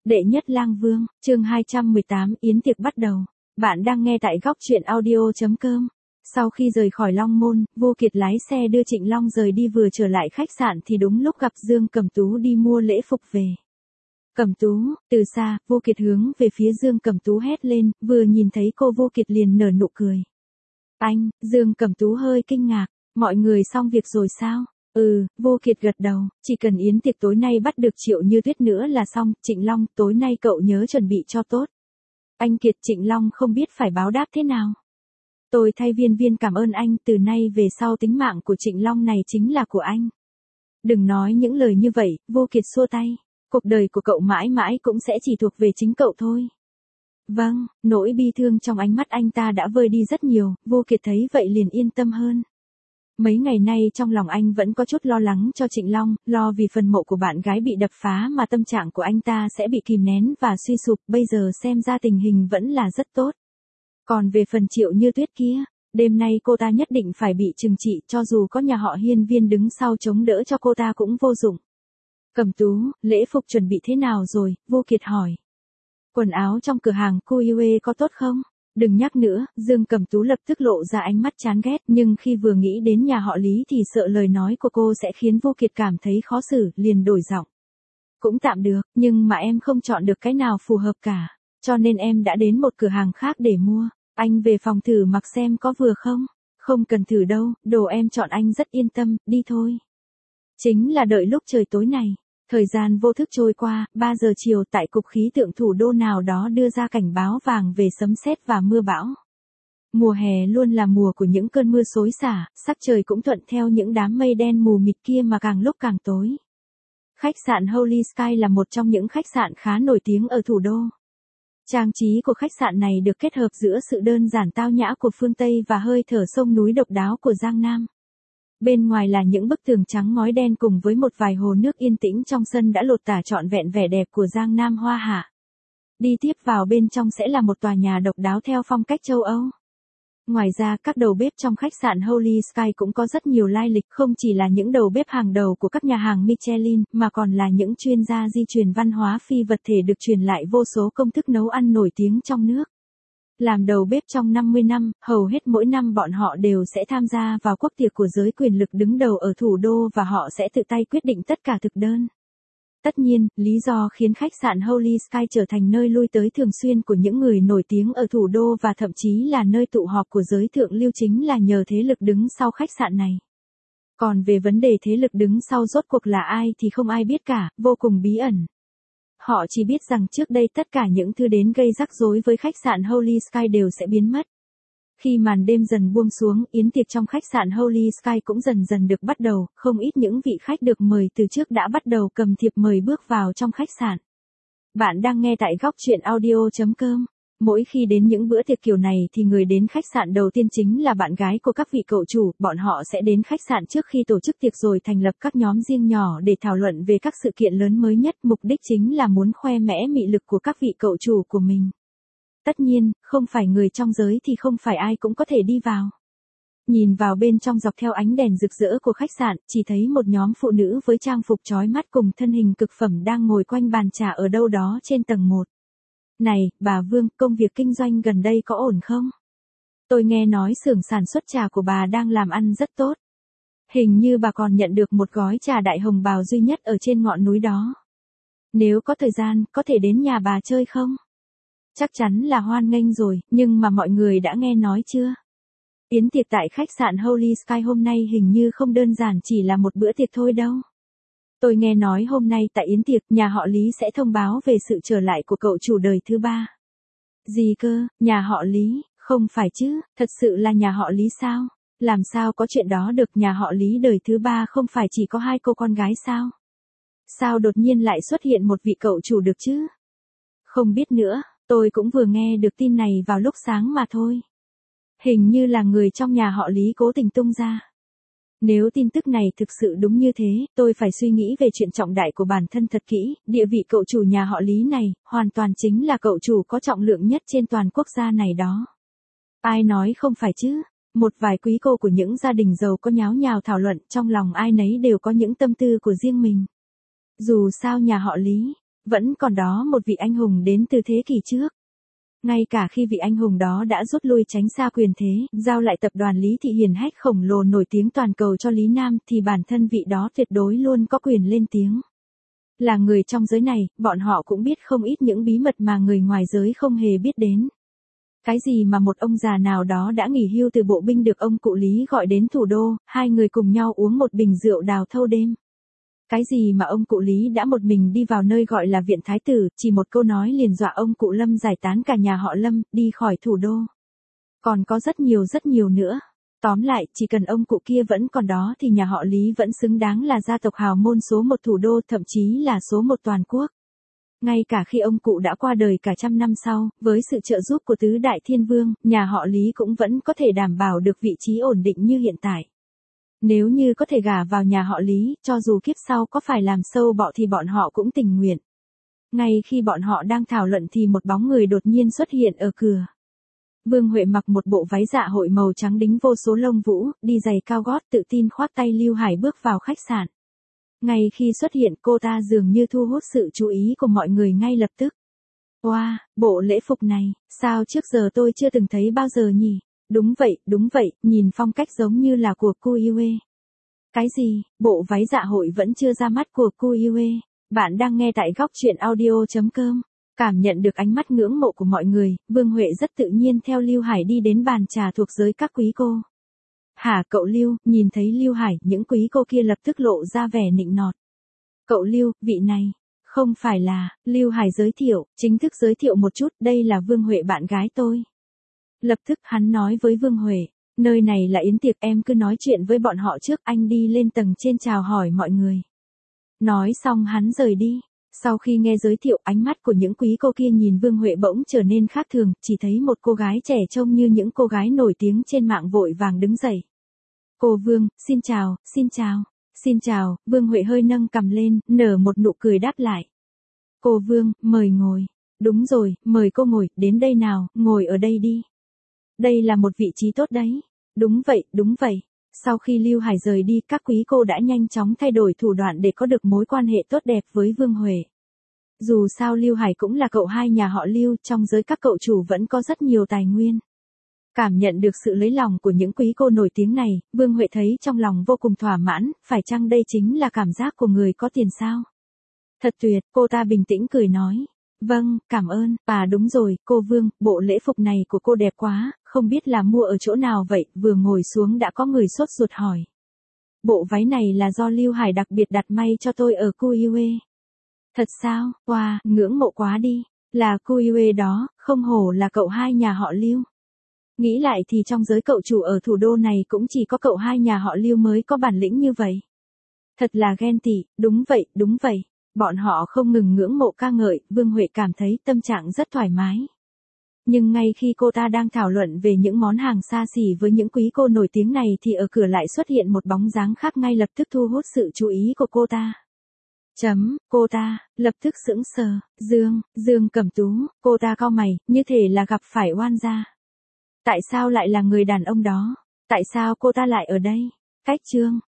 Đệ nhất lang vương, chương 218, yến tiệc bắt đầu. Bạn đang nghe tại góc truyện audio.com. Sau khi rời khỏi Long Môn, Vô Kiệt lái xe đưa Trịnh Long rời đi, vừa trở lại khách sạn thì đúng lúc gặp Dương Cẩm Tú đi mua lễ phục về. Cẩm Tú, từ xa, Vô Kiệt hướng về phía Dương Cẩm Tú hét lên, vừa nhìn thấy cô Vô Kiệt liền nở nụ cười. Anh, Dương Cẩm Tú hơi kinh ngạc, mọi người xong việc rồi sao? Vô Kiệt gật đầu, chỉ cần yến tiệc tối nay bắt được Triệu Như Tuyết nữa là xong. Trịnh Long, tối nay cậu nhớ chuẩn bị cho tốt. Anh Kiệt. Trịnh Long không biết phải báo đáp thế nào. Tôi thay Viên Viên cảm ơn anh, từ nay về sau tính mạng của Trịnh Long này chính là của anh. Đừng nói những lời như vậy, Vô Kiệt xua tay. Cuộc đời của cậu mãi mãi cũng sẽ chỉ thuộc về chính cậu thôi. Vâng, nỗi bi thương trong ánh mắt anh ta đã vơi đi rất nhiều, Vô Kiệt thấy vậy liền yên tâm hơn. Mấy ngày nay trong lòng anh vẫn có chút lo lắng cho Trịnh Long, lo vì phần mộ của bạn gái bị đập phá mà tâm trạng của anh ta sẽ bị kìm nén và suy sụp, bây giờ xem ra tình hình vẫn là rất tốt. Còn về phần Triệu Như Tuyết kia, đêm nay cô ta nhất định phải bị trừng trị, cho dù có nhà họ Hiên Viên đứng sau chống đỡ cho cô ta cũng vô dụng. Cẩm Tú, lễ phục chuẩn bị thế nào rồi? Vô Kiệt hỏi. Quần áo trong cửa hàng cô Yue có tốt không? Đừng nhắc nữa, Dương Cẩm Tú lập tức lộ ra ánh mắt chán ghét, nhưng khi vừa nghĩ đến nhà họ Lý thì sợ lời nói của cô sẽ khiến Vô Kiệt cảm thấy khó xử, liền đổi giọng. Cũng tạm được, nhưng mà em không chọn được cái nào phù hợp cả, cho nên em đã đến một cửa hàng khác để mua. Anh về phòng thử mặc xem có vừa không? Không cần thử đâu, đồ em chọn anh rất yên tâm, đi thôi. Chính là đợi lúc trời tối này. Thời gian vô thức trôi qua, 3 giờ chiều tại cục khí tượng thủ đô nào đó đưa ra cảnh báo vàng về sấm sét và mưa bão. Mùa hè luôn là mùa của những cơn mưa xối xả, sắc trời cũng thuận theo những đám mây đen mù mịt kia mà càng lúc càng tối. Khách sạn Holy Sky là một trong những khách sạn khá nổi tiếng ở thủ đô. Trang trí của khách sạn này được kết hợp giữa sự đơn giản tao nhã của phương Tây và hơi thở sông núi độc đáo của Giang Nam. Bên ngoài là những bức tường trắng ngói đen cùng với một vài hồ nước yên tĩnh trong sân đã lột tả trọn vẹn vẻ đẹp của Giang Nam Hoa Hạ. Đi tiếp vào bên trong sẽ là một tòa nhà độc đáo theo phong cách châu Âu. Ngoài ra các đầu bếp trong khách sạn Holy Sky cũng có rất nhiều lai lịch, không chỉ là những đầu bếp hàng đầu của các nhà hàng Michelin, mà còn là những chuyên gia di truyền văn hóa phi vật thể được truyền lại vô số công thức nấu ăn nổi tiếng trong nước. Làm đầu bếp trong 50 năm, hầu hết mỗi năm bọn họ đều sẽ tham gia vào quốc tiệc của giới quyền lực đứng đầu ở thủ đô và họ sẽ tự tay quyết định tất cả thực đơn. Tất nhiên, lý do khiến khách sạn Holy Sky trở thành nơi lui tới thường xuyên của những người nổi tiếng ở thủ đô và thậm chí là nơi tụ họp của giới thượng lưu chính là nhờ thế lực đứng sau khách sạn này. Còn về vấn đề thế lực đứng sau rốt cuộc là ai thì không ai biết cả, vô cùng bí ẩn. Họ chỉ biết rằng trước đây tất cả những thứ đến gây rắc rối với khách sạn Holy Sky đều sẽ biến mất. Khi màn đêm dần buông xuống, yến tiệc trong khách sạn Holy Sky cũng dần dần được bắt đầu, không ít những vị khách được mời từ trước đã bắt đầu cầm thiệp mời bước vào trong khách sạn. Bạn đang nghe tại góc truyện audio.com. Mỗi khi đến những bữa tiệc kiểu này thì người đến khách sạn đầu tiên chính là bạn gái của các vị cậu chủ, bọn họ sẽ đến khách sạn trước khi tổ chức tiệc rồi thành lập các nhóm riêng nhỏ để thảo luận về các sự kiện lớn mới nhất, mục đích chính là muốn khoe mẽ mị lực của các vị cậu chủ của mình. Tất nhiên, không phải người trong giới thì không phải ai cũng có thể đi vào. Nhìn vào bên trong dọc theo ánh đèn rực rỡ của khách sạn, chỉ thấy một nhóm phụ nữ với trang phục chói mắt cùng thân hình cực phẩm đang ngồi quanh bàn trà ở đâu đó trên tầng 1. Này, bà Vương, công việc kinh doanh gần đây có ổn không? Tôi nghe nói xưởng sản xuất trà của bà đang làm ăn rất tốt. Hình như bà còn nhận được một gói trà đại hồng bào duy nhất ở trên ngọn núi đó. Nếu có thời gian, có thể đến nhà bà chơi không? Chắc chắn là hoan nghênh rồi, nhưng mà mọi người đã nghe nói chưa? Yến tiệc tại khách sạn Holy Sky hôm nay hình như không đơn giản chỉ là một bữa tiệc thôi đâu. Tôi nghe nói hôm nay tại yến tiệc, nhà họ Lý sẽ thông báo về sự trở lại của cậu chủ đời thứ 3. Gì cơ, nhà họ Lý, không phải chứ, thật sự là nhà họ Lý sao? Làm sao có chuyện đó được, nhà họ Lý đời thứ 3 không phải chỉ có 2 cô con gái sao? Sao đột nhiên lại xuất hiện một vị cậu chủ được chứ? Không biết nữa, tôi cũng vừa nghe được tin này vào lúc sáng mà thôi. Hình như là người trong nhà họ Lý cố tình tung ra. Nếu tin tức này thực sự đúng như thế, tôi phải suy nghĩ về chuyện trọng đại của bản thân thật kỹ, địa vị cậu chủ nhà họ Lý này, hoàn toàn chính là cậu chủ có trọng lượng nhất trên toàn quốc gia này đó. Ai nói không phải chứ? Một vài quý cô của những gia đình giàu có nháo nhào thảo luận, trong lòng ai nấy đều có những tâm tư của riêng mình. Dù sao nhà họ Lý, vẫn còn đó một vị anh hùng đến từ thế kỷ trước. Ngay cả khi vị anh hùng đó đã rút lui tránh xa quyền thế, giao lại tập đoàn Lý Thị hiển hách khổng lồ nổi tiếng toàn cầu cho Lý Nam thì bản thân vị đó tuyệt đối luôn có quyền lên tiếng. Là người trong giới này, bọn họ cũng biết không ít những bí mật mà người ngoài giới không hề biết đến. Cái gì mà một ông già nào đó đã nghỉ hưu từ bộ binh được ông cụ Lý gọi đến thủ đô, hai người cùng nhau uống một bình rượu đào thâu đêm. Cái gì mà ông cụ Lý đã một mình đi vào nơi gọi là viện Thái Tử, chỉ một câu nói liền dọa ông cụ Lâm giải tán cả nhà họ Lâm, đi khỏi thủ đô. Còn có rất nhiều nữa. Tóm lại, chỉ cần ông cụ kia vẫn còn đó thì nhà họ Lý vẫn xứng đáng là gia tộc hào môn số một thủ đô, thậm chí là số một toàn quốc. Ngay cả khi ông cụ đã qua đời cả trăm năm sau, với sự trợ giúp của tứ đại thiên vương, nhà họ Lý cũng vẫn có thể đảm bảo được vị trí ổn định như hiện tại. Nếu như có thể gả vào nhà họ Lý, cho dù kiếp sau có phải làm sâu bọ thì bọn họ cũng tình nguyện. Ngay khi bọn họ đang thảo luận thì một bóng người đột nhiên xuất hiện ở cửa. Vương Huệ mặc một bộ váy dạ hội màu trắng đính vô số lông vũ, đi giày cao gót tự tin khoác tay Lưu Hải bước vào khách sạn. Ngay khi xuất hiện cô ta dường như thu hút sự chú ý của mọi người ngay lập tức. Wow, bộ lễ phục này, sao trước giờ tôi chưa từng thấy bao giờ nhỉ? Đúng vậy, nhìn phong cách giống như là của cô Yue. Cái gì, bộ váy dạ hội vẫn chưa ra mắt của cô Yue. Bạn đang nghe tại góc truyện audio.com. Cảm nhận được ánh mắt ngưỡng mộ của mọi người, Vương Huệ rất tự nhiên theo Lưu Hải đi đến bàn trà thuộc giới các quý cô. Hả cậu Lưu, nhìn thấy Lưu Hải, những quý cô kia lập tức lộ ra vẻ nịnh nọt. Cậu Lưu, vị này, không phải là, Lưu Hải giới thiệu, chính thức giới thiệu một chút, đây là Vương Huệ bạn gái tôi. Lập tức hắn nói với Vương Huệ, nơi này là yến tiệc em cứ nói chuyện với bọn họ trước, anh đi lên tầng trên chào hỏi mọi người. Nói xong hắn rời đi. Sau khi nghe giới thiệu, ánh mắt của những quý cô kia nhìn Vương Huệ bỗng trở nên khác thường, chỉ thấy một cô gái trẻ trông như những cô gái nổi tiếng trên mạng vội vàng đứng dậy. Cô Vương, xin chào, Vương Huệ hơi nâng cằm lên, nở một nụ cười đáp lại. Cô Vương, mời ngồi. Đúng rồi, mời cô ngồi, đến đây nào, ngồi ở đây đi. Đây là một vị trí tốt đấy. Đúng vậy. Sau khi Lưu Hải rời đi, các quý cô đã nhanh chóng thay đổi thủ đoạn để có được mối quan hệ tốt đẹp với Vương Huệ. Dù sao Lưu Hải cũng là cậu hai nhà họ Lưu, trong giới các cậu chủ vẫn có rất nhiều tài nguyên. Cảm nhận được sự lấy lòng của những quý cô nổi tiếng này, Vương Huệ thấy trong lòng vô cùng thỏa mãn, phải chăng đây chính là cảm giác của người có tiền sao? Thật tuyệt, cô ta bình tĩnh cười nói. Vâng, cảm ơn, đúng rồi, cô Vương, bộ lễ phục này của cô đẹp quá, không biết là mua ở chỗ nào vậy, vừa ngồi xuống đã có người sốt ruột hỏi. Bộ váy này là do Lưu Hải đặc biệt đặt may cho tôi ở Kuyue. Thật sao, wow, ngưỡng mộ quá đi, là Kuyue đó, không hổ là cậu hai nhà họ Lưu. Nghĩ lại thì trong giới cậu chủ ở thủ đô này cũng chỉ có cậu hai nhà họ Lưu mới có bản lĩnh như vậy. Thật là ghen tị, đúng vậy. Bọn họ không ngừng ngưỡng mộ ca ngợi, Vương Huệ cảm thấy tâm trạng rất thoải mái. Nhưng ngay khi cô ta đang thảo luận về những món hàng xa xỉ với những quý cô nổi tiếng này thì ở cửa lại xuất hiện một bóng dáng khác ngay lập tức thu hút sự chú ý của cô ta. Cô ta, lập tức sững sờ, Dương Cẩm Tú, cô ta cau mày, như thể là gặp phải oan gia. Tại sao lại là người đàn ông đó? Tại sao cô ta lại ở đây? Cách chương.